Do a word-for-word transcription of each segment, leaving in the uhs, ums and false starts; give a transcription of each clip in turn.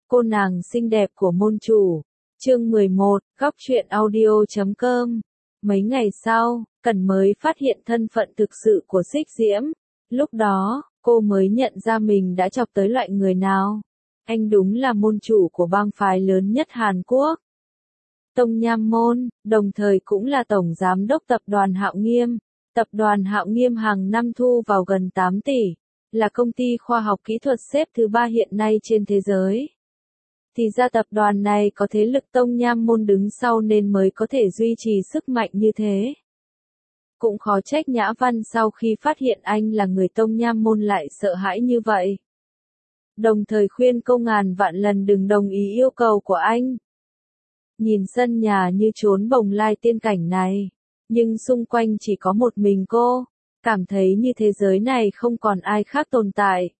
Cô nàng xinh đẹp của môn chủ. Chương mười một, góc truyện audio chấm com. Mấy ngày sau, Cẩn mới phát hiện thân phận thực sự của Xích Diễm. Lúc đó, cô mới nhận ra mình đã chọc tới loại người nào. Anh đúng là môn chủ của bang phái lớn nhất Hàn Quốc. Tông Nham Môn, đồng thời cũng là tổng giám đốc tập đoàn Hạo Nghiêm. Tập đoàn Hạo Nghiêm hàng năm thu vào gần tám tỷ, là công ty khoa học kỹ thuật xếp thứ ba hiện nay trên thế giới. Thì ra tập đoàn này có thế lực Tông Nham Môn đứng sau nên mới có thể duy trì sức mạnh như thế. Cũng khó trách Nhã Văn sau khi phát hiện anh là người Tông Nham Môn lại sợ hãi như vậy. Đồng thời khuyên cô ngàn vạn lần đừng đồng ý yêu cầu của anh. Nhìn sân nhà như trốn bồng lai tiên cảnh này, nhưng xung quanh chỉ có một mình cô, cảm thấy như thế giới này không còn ai khác tồn tại.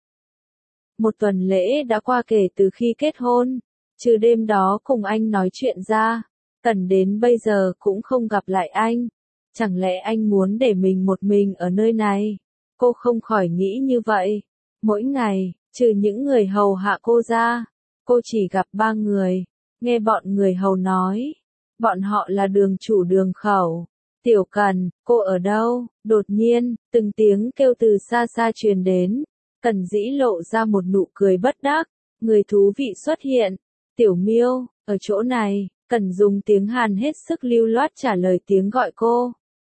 Một tuần lễ đã qua kể từ khi kết hôn, trừ đêm đó cùng anh nói chuyện ra, Cẩn đến bây giờ cũng không gặp lại anh. Chẳng lẽ anh muốn để mình một mình ở nơi này? Cô không khỏi nghĩ như vậy. Mỗi ngày, trừ những người hầu hạ cô ra, cô chỉ gặp ba người. Nghe bọn người hầu nói, bọn họ là đường chủ đường khẩu. Tiểu Cẩn, cô ở đâu? Đột nhiên, từng tiếng kêu từ xa xa truyền đến. Cẩn dĩ lộ ra một nụ cười bất đắc. Người thú vị xuất hiện. Tiểu Miêu, ở chỗ này. Cẩn dùng tiếng Hàn hết sức lưu loát trả lời tiếng gọi cô.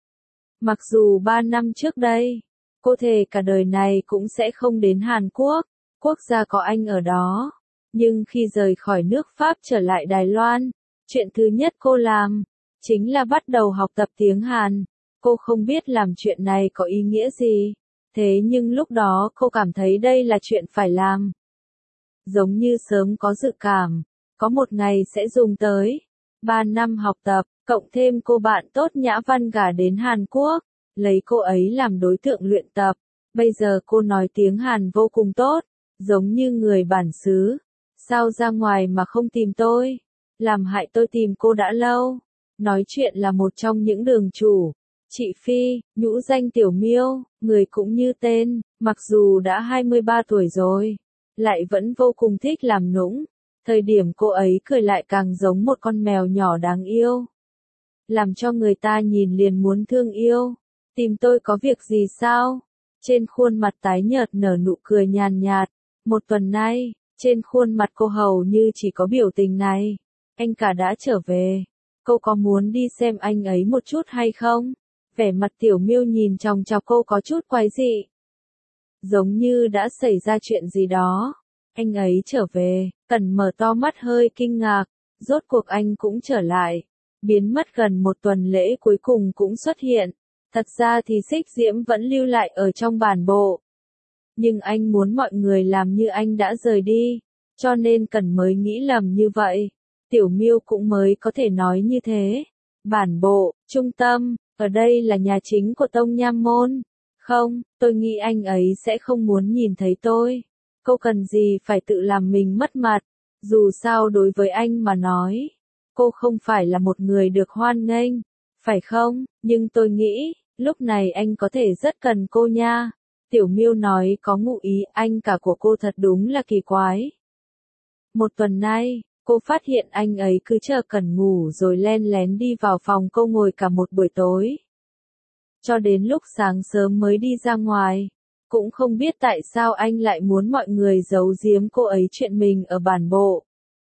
Mặc dù ba năm trước đây, cô thề cả đời này cũng sẽ không đến Hàn Quốc, quốc gia có anh ở đó. Nhưng khi rời khỏi nước Pháp trở lại Đài Loan, chuyện thứ nhất cô làm, chính là bắt đầu học tập tiếng Hàn. Cô không biết làm chuyện này có ý nghĩa gì, thế nhưng lúc đó cô cảm thấy đây là chuyện phải làm. Giống như sớm có dự cảm, có một ngày sẽ dùng tới. Ba năm học tập, cộng thêm cô bạn tốt Nhã Văn gả đến Hàn Quốc, lấy cô ấy làm đối tượng luyện tập. Bây giờ cô nói tiếng Hàn vô cùng tốt, giống như người bản xứ. Sao ra ngoài mà không tìm tôi? Làm hại tôi tìm cô đã lâu. Nói chuyện là một trong những đường chủ. Chị Phi, nhũ danh Tiểu Miêu, người cũng như tên, mặc dù đã hai mươi ba tuổi rồi, lại vẫn vô cùng thích làm nũng. Thời điểm cô ấy cười lại càng giống một con mèo nhỏ đáng yêu. Làm cho người ta nhìn liền muốn thương yêu. Tìm tôi có việc gì sao? Trên khuôn mặt tái nhợt nở nụ cười nhàn nhạt. Một tuần nay, trên khuôn mặt cô hầu như chỉ có biểu tình này. Anh cả đã trở về. Cô có muốn đi xem anh ấy một chút hay không? Vẻ mặt Tiểu Miêu nhìn chòng chọc cô có chút quái dị. Giống như đã xảy ra chuyện gì đó. Anh ấy trở về, Cẩn mở to mắt hơi kinh ngạc. Rốt cuộc anh cũng trở lại. Biến mất gần một tuần lễ cuối cùng cũng xuất hiện. Thật ra thì Xích Diễm vẫn lưu lại ở trong bản bộ. Nhưng anh muốn mọi người làm như anh đã rời đi, cho nên Cẩn mới nghĩ lầm như vậy. Tiểu Miêu cũng mới có thể nói như thế. Bản bộ, trung tâm, ở đây là nhà chính của Tông Nham Môn. Không, tôi nghĩ anh ấy sẽ không muốn nhìn thấy tôi. Cô cần gì phải tự làm mình mất mặt. Dù sao đối với anh mà nói, cô không phải là một người được hoan nghênh, phải không? Nhưng tôi nghĩ, lúc này anh có thể rất cần cô nha. Tiểu Miêu nói có ngụ ý, anh cả của cô thật đúng là kỳ quái. Một tuần nay, cô phát hiện anh ấy cứ chờ Cẩn ngủ rồi len lén đi vào phòng cô ngồi cả một buổi tối. Cho đến lúc sáng sớm mới đi ra ngoài. Cũng không biết tại sao anh lại muốn mọi người giấu giếm cô ấy chuyện mình ở bản bộ.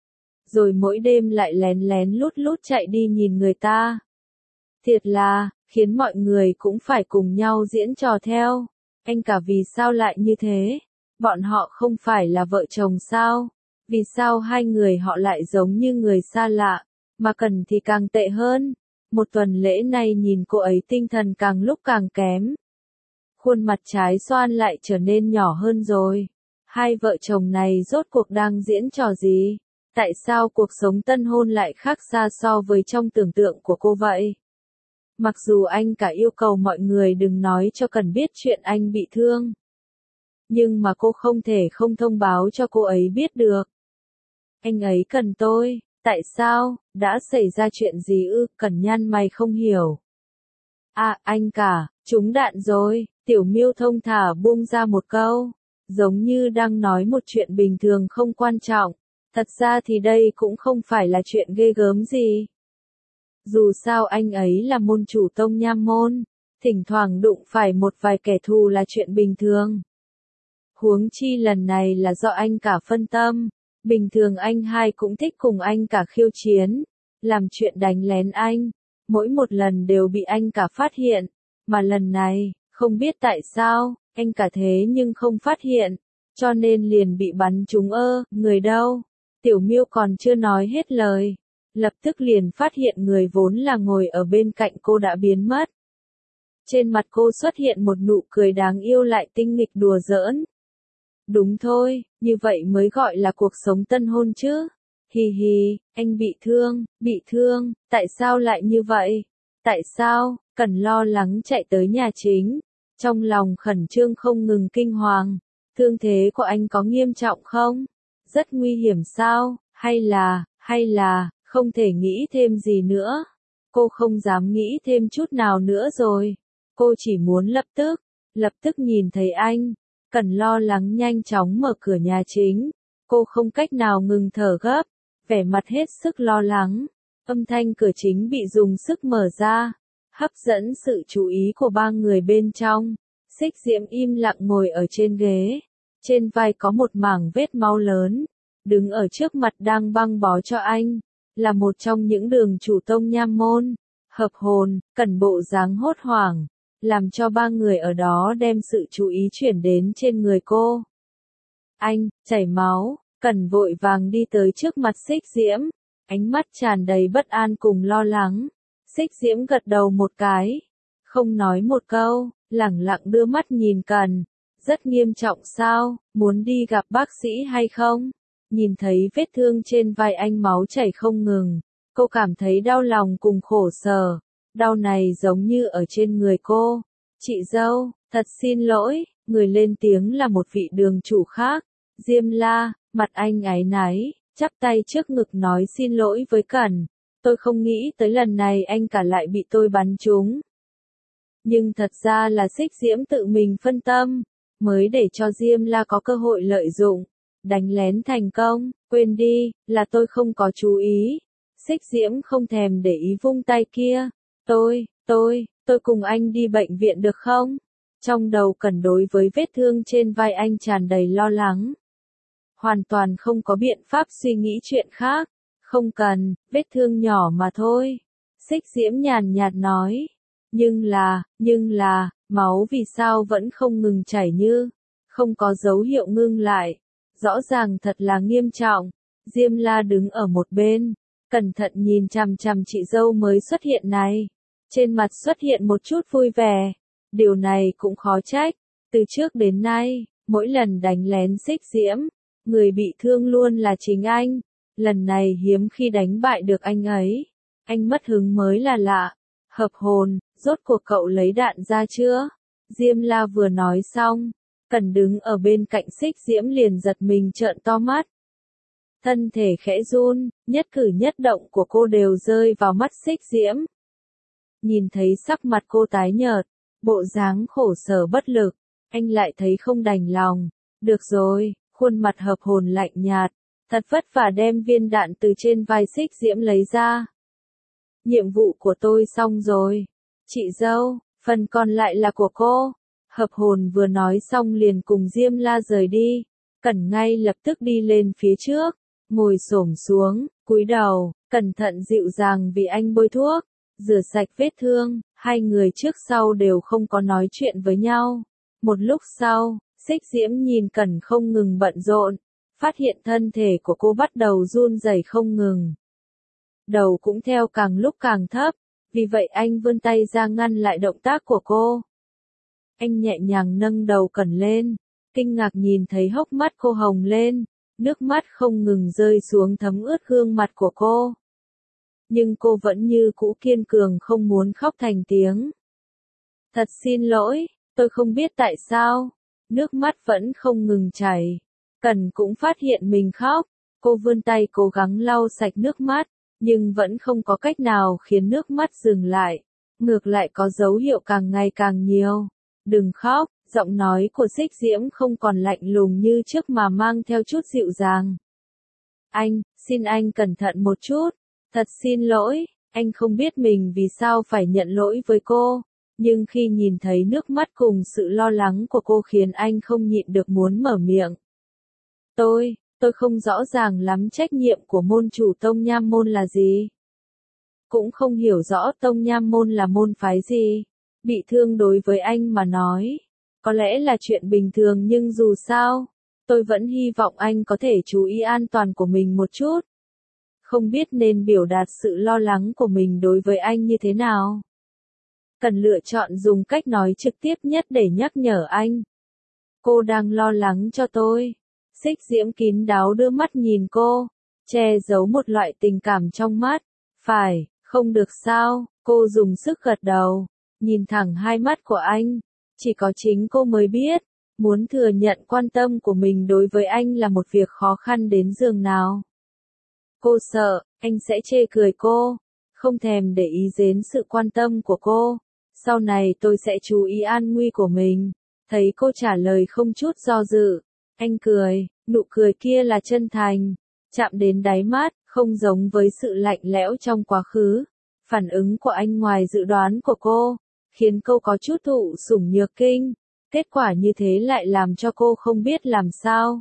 Rồi mỗi đêm lại lén lén lút lút chạy đi nhìn người ta. Thiệt là, khiến mọi người cũng phải cùng nhau diễn trò theo. Anh cả vì sao lại như thế? Bọn họ không phải là vợ chồng sao? Vì sao hai người họ lại giống như người xa lạ? Mà Cẩn thì càng tệ hơn. Một tuần lễ này nhìn cô ấy tinh thần càng lúc càng kém. Khuôn mặt trái xoan lại trở nên nhỏ hơn rồi. Hai vợ chồng này rốt cuộc đang diễn trò gì? Tại sao cuộc sống tân hôn lại khác xa so với trong tưởng tượng của cô vậy? Mặc dù anh cả yêu cầu mọi người đừng nói cho Cẩn biết chuyện anh bị thương. Nhưng mà cô không thể không thông báo cho cô ấy biết được. Anh ấy cần tôi, tại sao, đã xảy ra chuyện gì ư? Cẩn nhăn mày không hiểu. À, anh cả, trúng đạn rồi. Tiểu Miêu thông thả buông ra một câu, giống như đang nói một chuyện bình thường không quan trọng. Thật ra thì đây cũng không phải là chuyện ghê gớm gì. Dù sao anh ấy là môn chủ Tông Nham môn, thỉnh thoảng đụng phải một vài kẻ thù là chuyện bình thường. Huống chi lần này là do anh cả phân tâm, bình thường anh hai cũng thích cùng anh cả khiêu chiến, làm chuyện đánh lén anh, mỗi một lần đều bị anh cả phát hiện, mà lần này, không biết tại sao, anh cả thế nhưng không phát hiện, cho nên liền bị bắn trúng. Ơ, người đâu? Tiểu Miêu còn chưa nói hết lời, lập tức liền phát hiện người vốn là ngồi ở bên cạnh cô đã biến mất. Trên mặt cô xuất hiện một nụ cười đáng yêu lại tinh nghịch đùa giỡn. Đúng thôi, như vậy mới gọi là cuộc sống tân hôn chứ. Hì hì, anh bị thương, bị thương, tại sao lại như vậy? Tại sao? Cần lo lắng chạy tới nhà chính, trong lòng khẩn trương không ngừng kinh hoàng. Thương thế của anh có nghiêm trọng không? Rất nguy hiểm sao? Hay là, hay là, không thể nghĩ thêm gì nữa? Cô không dám nghĩ thêm chút nào nữa rồi. Cô chỉ muốn lập tức, lập tức nhìn thấy anh. Cần lo lắng nhanh chóng mở cửa nhà chính. Cô không cách nào ngừng thở gấp, vẻ mặt hết sức lo lắng. Âm thanh cửa chính bị dùng sức mở ra, hấp dẫn sự chú ý của ba người bên trong. Xích Diễm im lặng ngồi ở trên ghế, trên vai có một mảng vết máu lớn, đứng ở trước mặt đang băng bó cho anh, là một trong những đường chủ Tông Nham môn. Hợp Hồn, Cần bộ dáng hốt hoảng, làm cho ba người ở đó đem sự chú ý chuyển đến trên người cô. Anh, chảy máu, Cần vội vàng đi tới trước mặt Xích Diễm, ánh mắt tràn đầy bất an cùng lo lắng. Xích Diễm gật đầu một cái, không nói một câu, lẳng lặng đưa mắt nhìn Cần. Rất nghiêm trọng sao, muốn đi gặp bác sĩ hay không? Nhìn thấy vết thương trên vai anh máu chảy không ngừng, cô cảm thấy đau lòng cùng khổ sở. Đau này giống như ở trên người cô. Chị dâu, thật xin lỗi, người lên tiếng là một vị đường chủ khác. Diêm La, mặt anh áy náy, chắp tay trước ngực nói xin lỗi với Cần. Tôi không nghĩ tới lần này anh cả lại bị tôi bắn trúng. Nhưng thật ra là Xích Diễm tự mình phân tâm, mới để cho Diêm La có cơ hội lợi dụng, đánh lén thành công. Quên đi, là tôi không có chú ý. Xích Diễm không thèm để ý vung tay kia. Tôi, tôi, tôi cùng anh đi bệnh viện được không? Trong đầu Cần đối với vết thương trên vai anh tràn đầy lo lắng. Hoàn toàn không có biện pháp suy nghĩ chuyện khác. Không cần, vết thương nhỏ mà thôi. Xích Diễm nhàn nhạt nói. Nhưng là, nhưng là, máu vì sao vẫn không ngừng chảy như, không có dấu hiệu ngưng lại. Rõ ràng thật là nghiêm trọng. Diêm La đứng ở một bên, cẩn thận nhìn chằm chằm chị dâu mới xuất hiện này. Trên mặt xuất hiện một chút vui vẻ. Điều này cũng khó trách. Từ trước đến nay, mỗi lần đánh lén Xích Diễm, người bị thương luôn là chính anh. Lần này hiếm khi đánh bại được anh ấy. Anh mất hứng mới là lạ. Hợp Hồn, rốt cuộc cậu lấy đạn ra chưa? Diêm La vừa nói xong, Cần đứng ở bên cạnh Xích Diễm liền giật mình trợn to mắt. Thân thể khẽ run, nhất cử nhất động của cô đều rơi vào mắt Xích Diễm. Nhìn thấy sắc mặt cô tái nhợt, bộ dáng khổ sở bất lực, anh lại thấy không đành lòng. Được rồi, khuôn mặt Hợp Hồn lạnh nhạt, thật vất vả đem viên đạn từ trên vai Xích Diễm lấy ra. Nhiệm vụ của tôi xong rồi. Chị dâu, phần còn lại là của cô. Hợp Hồn vừa nói xong liền cùng Diêm La rời đi. Cần ngay lập tức đi lên phía trước, ngồi xổm xuống, cúi đầu, cẩn thận dịu dàng vì anh bôi thuốc, rửa sạch vết thương. Hai người trước sau đều không có nói chuyện với nhau. Một lúc sau, Xích Diễm nhìn Cần không ngừng bận rộn, phát hiện thân thể của cô bắt đầu run rẩy không ngừng. Đầu cũng theo càng lúc càng thấp, vì vậy anh vươn tay ra ngăn lại động tác của cô. Anh nhẹ nhàng nâng đầu Cần lên, kinh ngạc nhìn thấy hốc mắt cô hồng lên, nước mắt không ngừng rơi xuống thấm ướt gương mặt của cô. Nhưng cô vẫn như cũ kiên cường không muốn khóc thành tiếng. Thật xin lỗi, tôi không biết tại sao, nước mắt vẫn không ngừng chảy. Cần cũng phát hiện mình khóc, cô vươn tay cố gắng lau sạch nước mắt, nhưng vẫn không có cách nào khiến nước mắt dừng lại, ngược lại có dấu hiệu càng ngày càng nhiều. Đừng khóc, giọng nói của Xích Diễm không còn lạnh lùng như trước mà mang theo chút dịu dàng. Anh, xin anh cẩn thận một chút. Thật xin lỗi, anh không biết mình vì sao phải nhận lỗi với cô. Nhưng khi nhìn thấy nước mắt cùng sự lo lắng của cô khiến anh không nhịn được muốn mở miệng. Tôi, tôi không rõ ràng lắm trách nhiệm của môn chủ Tông Nham Môn là gì. Cũng không hiểu rõ Tông Nham Môn là môn phái gì. Bị thương đối với anh mà nói, có lẽ là chuyện bình thường nhưng dù sao, tôi vẫn hy vọng anh có thể chú ý an toàn của mình một chút. Không biết nên biểu đạt sự lo lắng của mình đối với anh như thế nào. Cần lựa chọn dùng cách nói trực tiếp nhất để nhắc nhở anh. Cô đang lo lắng cho tôi. Xích Diễm kín đáo đưa mắt nhìn cô, che giấu một loại tình cảm trong mắt. Phải, không được sao, cô dùng sức gật đầu, nhìn thẳng hai mắt của anh. Chỉ có chính cô mới biết, muốn thừa nhận quan tâm của mình đối với anh là một việc khó khăn đến giường nào. Cô sợ, anh sẽ chê cười cô, không thèm để ý đến sự quan tâm của cô. Sau này tôi sẽ chú ý an nguy của mình. Thấy cô trả lời không chút do dự, anh cười, nụ cười kia là chân thành, chạm đến đáy mắt, không giống với sự lạnh lẽo trong quá khứ. Phản ứng của anh ngoài dự đoán của cô, khiến cô có chút thụ sủng nhược kinh. Kết quả như thế lại làm cho cô không biết làm sao.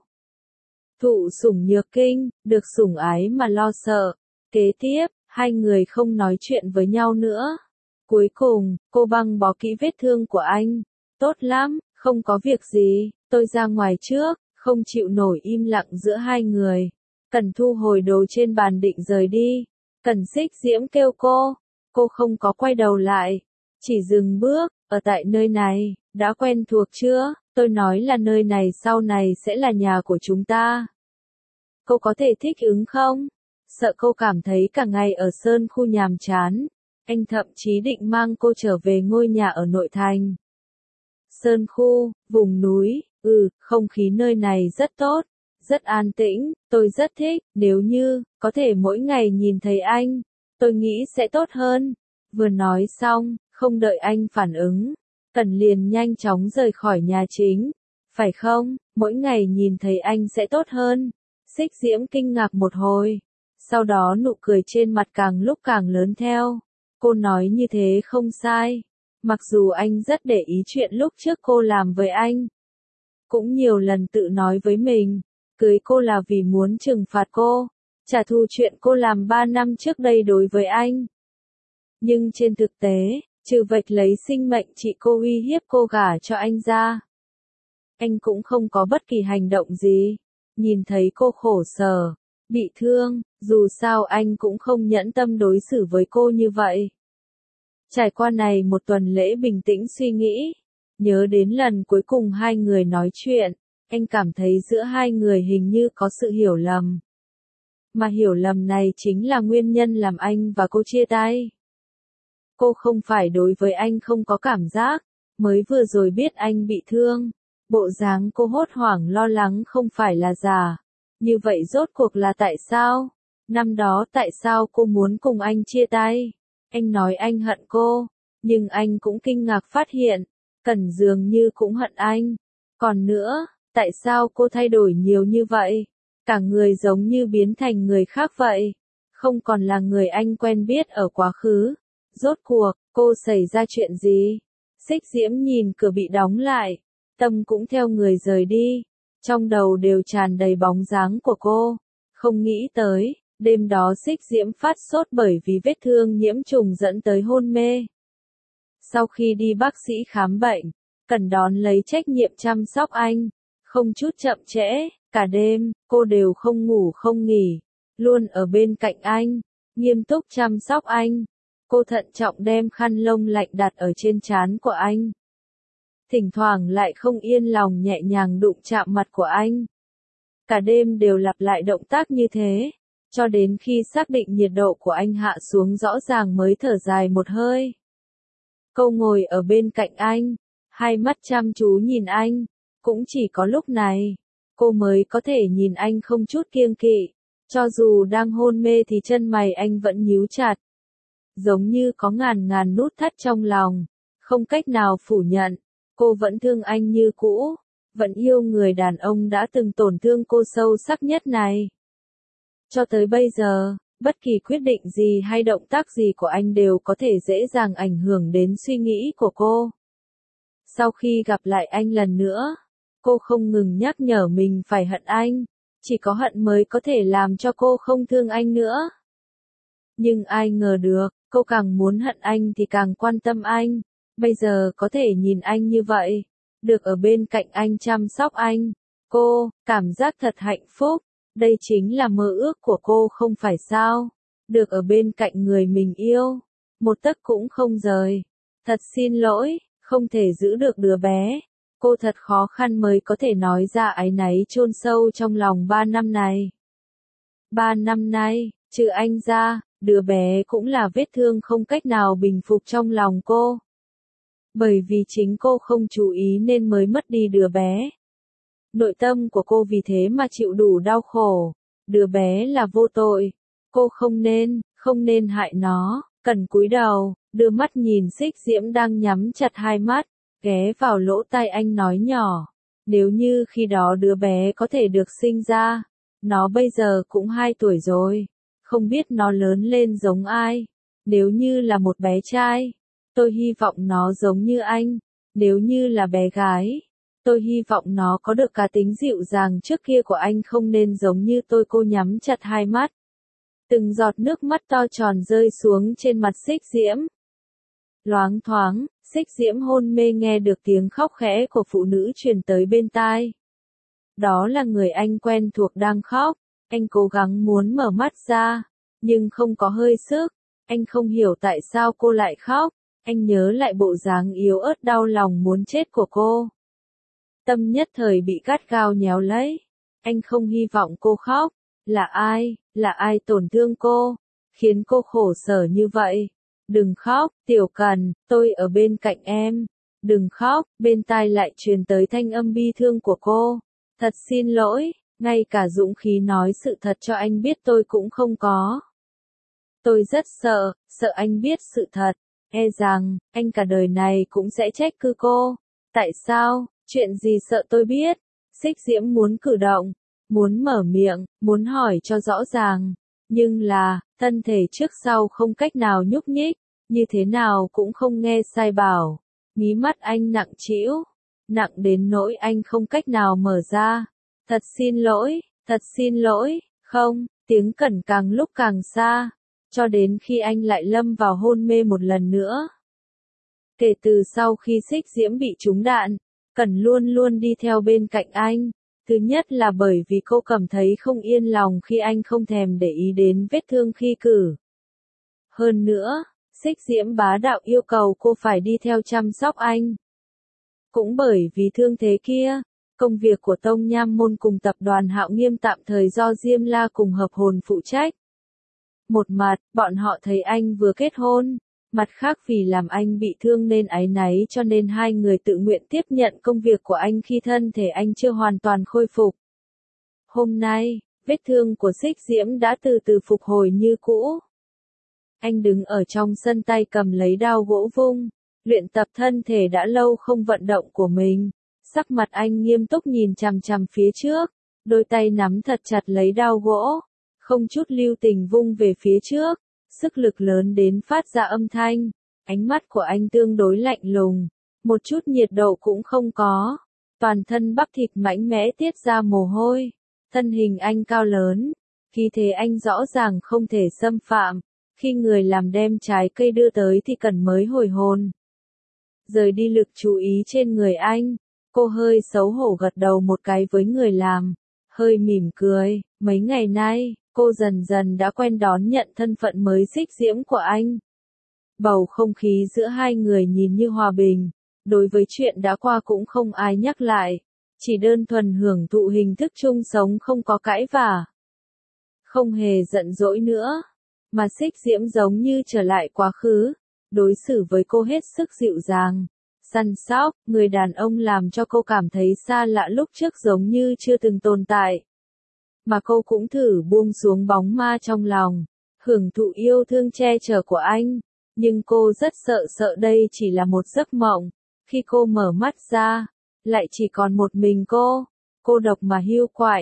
Thụ sủng nhược kinh, được sủng ái mà lo sợ. Kế tiếp, hai người không nói chuyện với nhau nữa. Cuối cùng, cô băng bó kỹ vết thương của anh. Tốt lắm, không có việc gì, tôi ra ngoài trước, không chịu nổi im lặng giữa hai người. Cần thu hồi đồ trên bàn định rời đi. Cần Xích Diễm kêu cô, cô không có quay đầu lại, chỉ dừng bước, ở tại nơi này, đã quen thuộc chưa, tôi nói là nơi này sau này sẽ là nhà của chúng ta. Cô có thể thích ứng không? Sợ cô cảm thấy cả ngày ở Sơn Khu nhàm chán. Anh thậm chí định mang cô trở về ngôi nhà ở nội thành. Sơn Khu, vùng núi, ừ, không khí nơi này rất tốt, rất an tĩnh, tôi rất thích, nếu như, có thể mỗi ngày nhìn thấy anh, tôi nghĩ sẽ tốt hơn. Vừa nói xong, không đợi anh phản ứng, Cần liền nhanh chóng rời khỏi nhà chính. Phải không, mỗi ngày nhìn thấy anh sẽ tốt hơn. Xích Diễm kinh ngạc một hồi, sau đó nụ cười trên mặt càng lúc càng lớn theo. Cô nói như thế không sai. Mặc dù anh rất để ý chuyện lúc trước cô làm với anh. Cũng nhiều lần tự nói với mình, cưới cô là vì muốn trừng phạt cô, trả thù chuyện cô làm ba năm trước đây đối với anh. Nhưng trên thực tế, trừ vạch lấy sinh mệnh chị cô uy hiếp cô gả cho anh ra, anh cũng không có bất kỳ hành động gì. Nhìn thấy cô khổ sở, bị thương, dù sao anh cũng không nhẫn tâm đối xử với cô như vậy. Trải qua này một tuần lễ bình tĩnh suy nghĩ, nhớ đến lần cuối cùng hai người nói chuyện, anh cảm thấy giữa hai người hình như có sự hiểu lầm. Mà hiểu lầm này chính là nguyên nhân làm anh và cô chia tay. Cô không phải đối với anh không có cảm giác, mới vừa rồi biết anh bị thương. Bộ dáng cô hốt hoảng lo lắng không phải là giả. Như vậy rốt cuộc là tại sao? Năm đó tại sao cô muốn cùng anh chia tay? Anh nói anh hận cô, nhưng anh cũng kinh ngạc phát hiện, Cẩn dường như cũng hận anh. Còn nữa, tại sao cô thay đổi nhiều như vậy? Cả người giống như biến thành người khác vậy. Không còn là người anh quen biết ở quá khứ. Rốt cuộc, cô xảy ra chuyện gì? Xích Diễm nhìn cửa bị đóng lại, tâm cũng theo người rời đi. Trong đầu đều tràn đầy bóng dáng của cô. Không nghĩ tới, đêm đó Xích Diễm phát sốt bởi vì vết thương nhiễm trùng dẫn tới hôn mê. Sau khi đi bác sĩ khám bệnh, Cần đón lấy trách nhiệm chăm sóc anh. Không chút chậm trễ, cả đêm, cô đều không ngủ không nghỉ. Luôn ở bên cạnh anh, nghiêm túc chăm sóc anh. Cô thận trọng đem khăn lông lạnh đặt ở trên trán của anh. Thỉnh thoảng lại không yên lòng nhẹ nhàng đụng chạm mặt của anh. Cả đêm đều lặp lại động tác như thế, cho đến khi xác định nhiệt độ của anh hạ xuống rõ ràng mới thở dài một hơi. Cô ngồi ở bên cạnh anh, hai mắt chăm chú nhìn anh, cũng chỉ có lúc này, cô mới có thể nhìn anh không chút kiêng kỵ, cho dù đang hôn mê thì chân mày anh vẫn nhíu chặt. Giống như có ngàn ngàn nút thắt trong lòng, không cách nào phủ nhận, cô vẫn thương anh như cũ, vẫn yêu người đàn ông đã từng tổn thương cô sâu sắc nhất này. Cho tới bây giờ, bất kỳ quyết định gì hay động tác gì của anh đều có thể dễ dàng ảnh hưởng đến suy nghĩ của cô. Sau khi gặp lại anh lần nữa, cô không ngừng nhắc nhở mình phải hận anh, chỉ có hận mới có thể làm cho cô không thương anh nữa. Nhưng ai ngờ được, cô càng muốn hận anh thì càng quan tâm anh, bây giờ có thể nhìn anh như vậy, được ở bên cạnh anh chăm sóc anh, cô cảm giác thật hạnh phúc, đây chính là mơ ước của cô không phải sao, được ở bên cạnh người mình yêu, một tấc cũng không rời. Thật xin lỗi, không thể giữ được đứa bé. Cô thật khó khăn mới có thể nói ra áy náy chôn sâu trong lòng ba năm này. Ba năm nay, trừ anh ra, đứa bé cũng là vết thương không cách nào bình phục trong lòng cô. Bởi vì chính cô không chú ý nên mới mất đi đứa bé. Nội tâm của cô vì thế mà chịu đủ đau khổ. Đứa bé là vô tội. Cô không nên, không nên hại nó. Cần cúi đầu, đưa mắt nhìn Xích Diễm đang nhắm chặt hai mắt, ghé vào lỗ tai anh nói nhỏ. Nếu như khi đó đứa bé có thể được sinh ra, nó bây giờ cũng hai tuổi rồi. Không biết nó lớn lên giống ai. Nếu như là một bé trai, tôi hy vọng nó giống như anh. Nếu như là bé gái, tôi hy vọng nó có được cá tính dịu dàng trước kia của anh không nên giống như tôi. Cô nhắm chặt hai mắt. Từng giọt nước mắt to tròn rơi xuống trên mặt Xích Diễm. Loáng thoáng, Xích Diễm hôn mê nghe được tiếng khóc khẽ của phụ nữ truyền tới bên tai. Đó là người anh quen thuộc đang khóc. Anh cố gắng muốn mở mắt ra, nhưng không có hơi sức. Anh không hiểu tại sao cô lại khóc. Anh nhớ lại bộ dáng yếu ớt đau lòng muốn chết của cô. Tâm nhất thời bị gắt gao nhéo lấy. Anh không hy vọng cô khóc. Là ai, là ai tổn thương cô, khiến cô khổ sở như vậy? Đừng khóc, Tiểu Cần, tôi ở bên cạnh em. Đừng khóc, bên tai lại truyền tới thanh âm bi thương của cô. Thật xin lỗi, ngay cả dũng khí nói sự thật cho anh biết tôi cũng không có. Tôi rất sợ, sợ anh biết sự thật, e rằng, anh cả đời này cũng sẽ trách cứ cô. Tại sao, chuyện gì sợ tôi biết? Xích Diễm muốn cử động, muốn mở miệng, muốn hỏi cho rõ ràng. Nhưng là, thân thể trước sau không cách nào nhúc nhích, như thế nào cũng không nghe sai bảo. Mí mắt anh nặng trĩu, nặng đến nỗi anh không cách nào mở ra. Thật xin lỗi, thật xin lỗi, không, tiếng Cẩn càng lúc càng xa, cho đến khi anh lại lâm vào hôn mê một lần nữa. Kể từ sau khi Xích Diễm bị trúng đạn, Cẩn luôn luôn đi theo bên cạnh anh. Thứ nhất là bởi vì cô cảm thấy không yên lòng khi anh không thèm để ý đến vết thương khi cử. Hơn nữa, Xích Diễm bá đạo yêu cầu cô phải đi theo chăm sóc anh. Cũng bởi vì thương thế kia, công việc của Tông Nham Môn cùng tập đoàn Hạo Nghiêm tạm thời do Diêm La cùng hợp hồn phụ trách. Một mặt, bọn họ thấy anh vừa kết hôn, mặt khác vì làm anh bị thương nên áy náy cho nên hai người tự nguyện tiếp nhận công việc của anh khi thân thể anh chưa hoàn toàn khôi phục. Hôm nay, vết thương của Xích Diễm đã từ từ phục hồi như cũ. Anh đứng ở trong sân tay cầm lấy đao gỗ vung, luyện tập thân thể đã lâu không vận động của mình. Sắc mặt anh nghiêm túc nhìn chằm chằm phía trước, đôi tay nắm thật chặt lấy đao gỗ, không chút lưu tình vung về phía trước, sức lực lớn đến phát ra âm thanh. Ánh mắt của anh tương đối lạnh lùng, một chút nhiệt độ cũng không có, toàn thân bắp thịt mảnh mẽ tiết ra mồ hôi, thân hình anh cao lớn, khí thế anh rõ ràng không thể xâm phạm. Khi người làm đem trái cây đưa tới thì Cần mới hồi hồn. Rời đi lực chú ý trên người anh, cô hơi xấu hổ gật đầu một cái với người làm, hơi mỉm cười. Mấy ngày nay, cô dần dần đã quen đón nhận thân phận mới Xích Diễm của anh. Bầu không khí giữa hai người nhìn như hòa bình, đối với chuyện đã qua cũng không ai nhắc lại, chỉ đơn thuần hưởng thụ hình thức chung sống không có cãi vả. Không hề giận dỗi nữa, mà Xích Diễm giống như trở lại quá khứ, đối xử với cô hết sức dịu dàng, săn sóc, người đàn ông làm cho cô cảm thấy xa lạ lúc trước giống như chưa từng tồn tại. Mà cô cũng thử buông xuống bóng ma trong lòng, hưởng thụ yêu thương che chở của anh, nhưng cô rất sợ sợ đây chỉ là một giấc mộng. Khi cô mở mắt ra, lại chỉ còn một mình cô, cô độc mà hiu quạnh,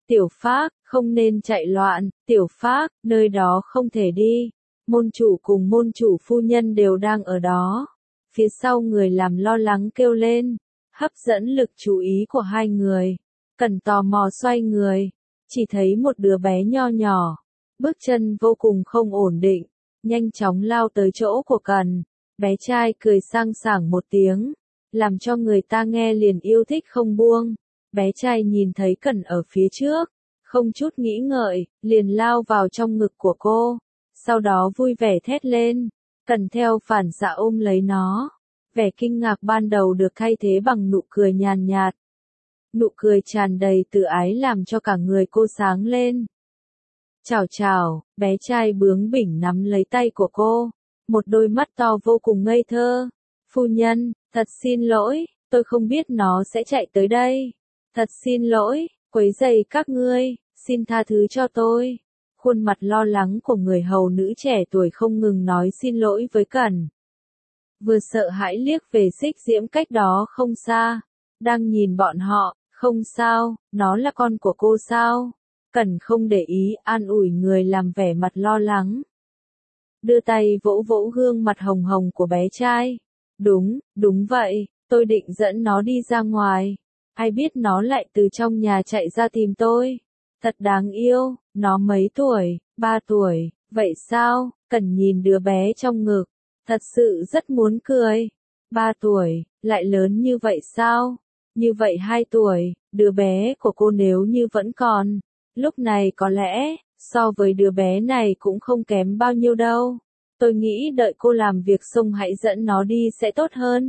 Tiểu Phác, không nên chạy loạn, Tiểu Phác, nơi đó không thể đi. Môn chủ cùng môn chủ phu nhân đều đang ở đó. Phía sau người làm lo lắng kêu lên, hấp dẫn lực chú ý của hai người. Cẩn tò mò xoay người, chỉ thấy một đứa bé nho nhỏ, bước chân vô cùng không ổn định, nhanh chóng lao tới chỗ của Cẩn. Bé trai cười sang sảng một tiếng, làm cho người ta nghe liền yêu thích không buông. Bé trai nhìn thấy Cẩn ở phía trước, không chút nghĩ ngợi, liền lao vào trong ngực của cô, sau đó vui vẻ thét lên. Cẩn theo phản xạ ôm lấy nó, vẻ kinh ngạc ban đầu được thay thế bằng nụ cười nhàn nhạt. Nụ cười tràn đầy tự ái làm cho cả người cô sáng lên. Chào chào, bé trai bướng bỉnh nắm lấy tay của cô, một đôi mắt to vô cùng ngây thơ. Phu nhân, thật xin lỗi, tôi không biết nó sẽ chạy tới đây. Thật xin lỗi, quấy rầy các ngươi, xin tha thứ cho tôi. Khuôn mặt lo lắng của người hầu nữ trẻ tuổi không ngừng nói xin lỗi với Cẩn. Vừa sợ hãi liếc về Xích Diễm cách đó không xa, đang nhìn bọn họ, không sao, nó là con của cô sao? Cẩn không để ý, an ủi người làm vẻ mặt lo lắng. Đưa tay vỗ vỗ gương mặt hồng hồng của bé trai. Đúng, đúng vậy, tôi định dẫn nó đi ra ngoài. Ai biết nó lại từ trong nhà chạy ra tìm tôi. Thật đáng yêu, nó mấy tuổi, ba tuổi, vậy sao? Cẩn nhìn đứa bé trong ngực, thật sự rất muốn cười. Ba tuổi, lại lớn như vậy sao? Như vậy hai tuổi, đứa bé của cô nếu như vẫn còn, lúc này có lẽ, so với đứa bé này cũng không kém bao nhiêu đâu. Tôi nghĩ đợi cô làm việc xong hãy dẫn nó đi sẽ tốt hơn.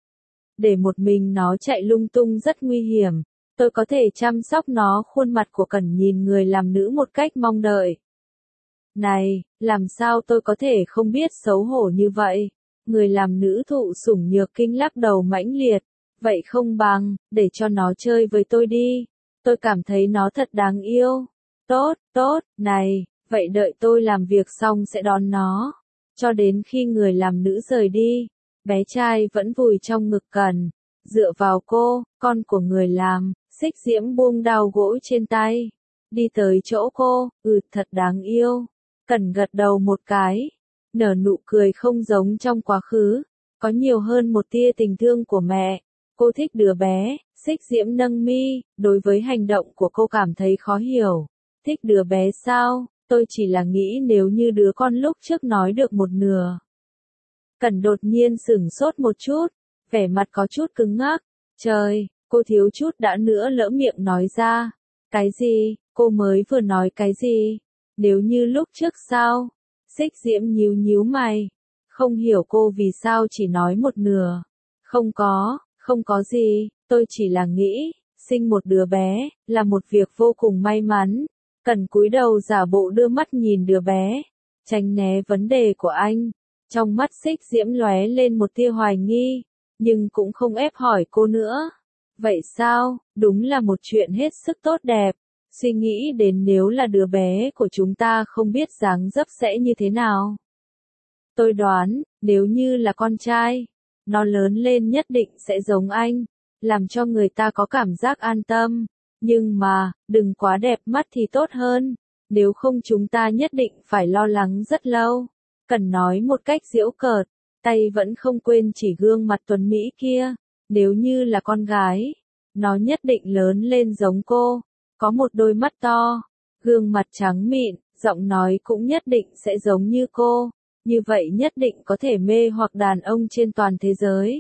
Để một mình nó chạy lung tung rất nguy hiểm. Tôi có thể chăm sóc nó. Khuôn mặt của Cẩn nhìn người làm nữ một cách mong đợi. Này, làm sao tôi có thể không biết xấu hổ như vậy? Người làm nữ thụ sủng nhược kinh lắc đầu mãnh liệt. Vậy không bằng, để cho nó chơi với tôi đi. Tôi cảm thấy nó thật đáng yêu. Tốt, tốt, này, vậy đợi tôi làm việc xong sẽ đón nó. Cho đến khi người làm nữ rời đi, bé trai vẫn vùi trong ngực Cẩn, dựa vào cô, con của người làm. Xích Diễm buông đao gỗ trên tay, đi tới chỗ cô, ừ thật đáng yêu. Cẩn gật đầu một cái, nở nụ cười không giống trong quá khứ, có nhiều hơn một tia tình thương của mẹ. Cô thích đứa bé. Xích Diễm nâng mi, đối với hành động của cô cảm thấy khó hiểu. Thích đứa bé sao? Tôi chỉ là nghĩ nếu như đứa con lúc trước nói được một nửa. Cẩn đột nhiên sửng sốt một chút, vẻ mặt có chút cứng ngắc. Trời, cô thiếu chút đã nữa lỡ miệng nói ra. Cái gì? Cô mới vừa nói cái gì? Nếu như lúc trước sao? Xích Diễm nhíu nhíu mày, không hiểu cô vì sao chỉ nói một nửa. Không có, không có gì, tôi chỉ là nghĩ, sinh một đứa bé, là một việc vô cùng may mắn. Cẩn cúi đầu giả bộ đưa mắt nhìn đứa bé, tránh né vấn đề của anh. Trong mắt Xích Diễm lóe lên một tia hoài nghi, nhưng cũng không ép hỏi cô nữa. Vậy sao? Đúng là một chuyện hết sức tốt đẹp. Suy nghĩ đến nếu là đứa bé của chúng ta không biết dáng dấp sẽ như thế nào. Tôi đoán, nếu như là con trai, nó lớn lên nhất định sẽ giống anh, làm cho người ta có cảm giác an tâm. Nhưng mà, đừng quá đẹp mắt thì tốt hơn, nếu không chúng ta nhất định phải lo lắng rất lâu. Cần nói một cách giễu cợt, tay vẫn không quên chỉ gương mặt tuấn mỹ kia. Nếu như là con gái, nó nhất định lớn lên giống cô, có một đôi mắt to, gương mặt trắng mịn, giọng nói cũng nhất định sẽ giống như cô. Như vậy nhất định có thể mê hoặc đàn ông trên toàn thế giới.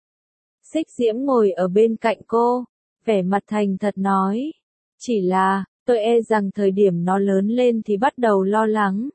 Xích Diễm ngồi ở bên cạnh cô, vẻ mặt thành thật nói. Chỉ là, tôi e rằng thời điểm nó lớn lên thì bắt đầu lo lắng.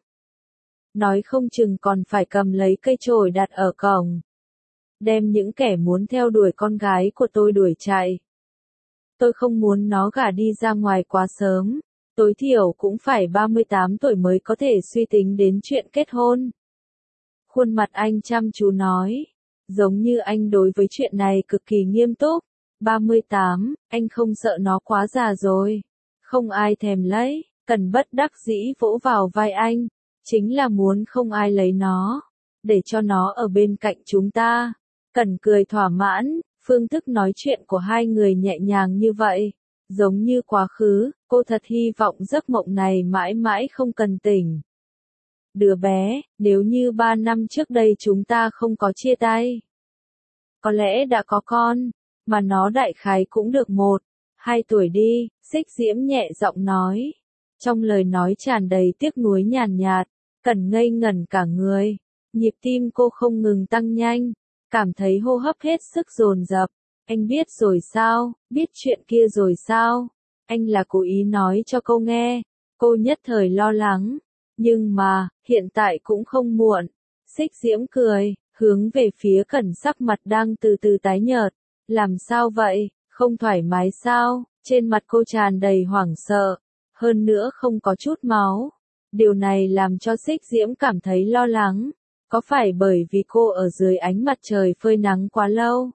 Nói không chừng còn phải cầm lấy cây chổi đặt ở cổng. Đem những kẻ muốn theo đuổi con gái của tôi đuổi chạy. Tôi không muốn nó gả đi ra ngoài quá sớm. Tối thiểu cũng phải ba mươi tám tuổi mới có thể suy tính đến chuyện kết hôn. Khuôn mặt anh chăm chú nói. Giống như anh đối với chuyện này cực kỳ nghiêm túc. ba mươi tám, anh không sợ nó quá già rồi. Không ai thèm lấy. Cần bất đắc dĩ vỗ vào vai anh. Chính là muốn không ai lấy nó. Để cho nó ở bên cạnh chúng ta. Cần cười thỏa mãn. Phương thức nói chuyện của hai người nhẹ nhàng như vậy. Giống như quá khứ, cô thật hy vọng giấc mộng này mãi mãi không cần tỉnh. Đứa bé, nếu như ba năm trước đây chúng ta không có chia tay, có lẽ đã có con, mà nó đại khái cũng được một, hai tuổi đi, Xích Diễm nhẹ giọng nói. Trong lời nói tràn đầy tiếc nuối nhàn nhạt, Cẩn ngây ngẩn cả người, nhịp tim cô không ngừng tăng nhanh, cảm thấy hô hấp hết sức dồn dập. Anh biết rồi sao, biết chuyện kia rồi sao? Anh là cố ý nói cho cô nghe. Cô nhất thời lo lắng. Nhưng mà, hiện tại cũng không muộn. Xích Diễm cười, hướng về phía Cẩn sắc mặt đang từ từ tái nhợt. Làm sao vậy, không thoải mái sao? Trên mặt cô tràn đầy hoảng sợ. Hơn nữa không có chút máu. Điều này làm cho Xích Diễm cảm thấy lo lắng. Có phải bởi vì cô ở dưới ánh mặt trời phơi nắng quá lâu?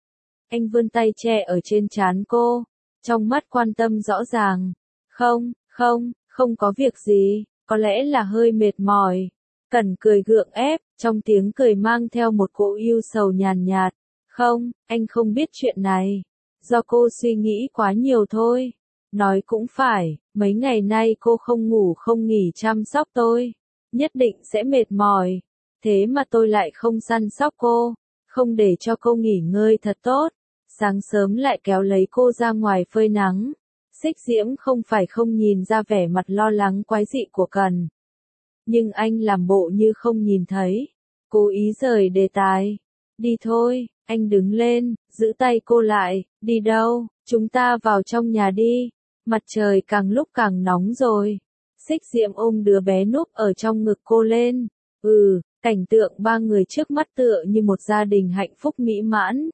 Anh vươn tay che ở trên trán cô, trong mắt quan tâm rõ ràng. Không, không, không có việc gì, có lẽ là hơi mệt mỏi. Cẩn cười gượng ép, trong tiếng cười mang theo một cỗ ưu sầu nhàn nhạt. Không, anh không biết chuyện này. Do cô suy nghĩ quá nhiều thôi. Nói cũng phải, mấy ngày nay cô không ngủ không nghỉ chăm sóc tôi. Nhất định sẽ mệt mỏi. Thế mà tôi lại không săn sóc cô, không để cho cô nghỉ ngơi thật tốt. Sáng sớm lại kéo lấy cô ra ngoài phơi nắng. Xích Diễm không phải không nhìn ra vẻ mặt lo lắng quái dị của Cẩn. Nhưng anh làm bộ như không nhìn thấy. Cố ý rời đề tài. Đi thôi, anh đứng lên, giữ tay cô lại. Đi đâu, chúng ta vào trong nhà đi. Mặt trời càng lúc càng nóng rồi. Xích Diễm ôm đứa bé núp ở trong ngực cô lên. Ừ, cảnh tượng ba người trước mắt tựa như một gia đình hạnh phúc mỹ mãn.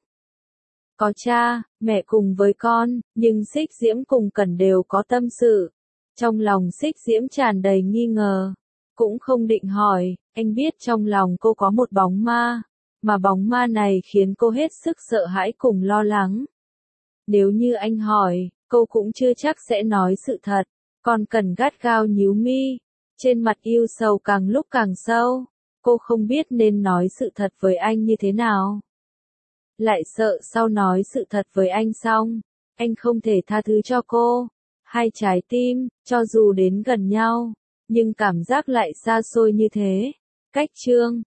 Có cha, mẹ cùng với con, nhưng Xích Diễm cùng Cẩn đều có tâm sự. Trong lòng Xích Diễm tràn đầy nghi ngờ. Cũng không định hỏi, anh biết trong lòng cô có một bóng ma. Mà bóng ma này khiến cô hết sức sợ hãi cùng lo lắng. Nếu như anh hỏi, cô cũng chưa chắc sẽ nói sự thật. Còn Cẩn gắt gao nhíu mi. Trên mặt yêu sầu càng lúc càng sâu. Cô không biết nên nói sự thật với anh như thế nào. Lại sợ sau nói sự thật với anh xong, anh không thể tha thứ cho cô. Hai trái tim, cho dù đến gần nhau, nhưng cảm giác lại xa xôi như thế. Cách chương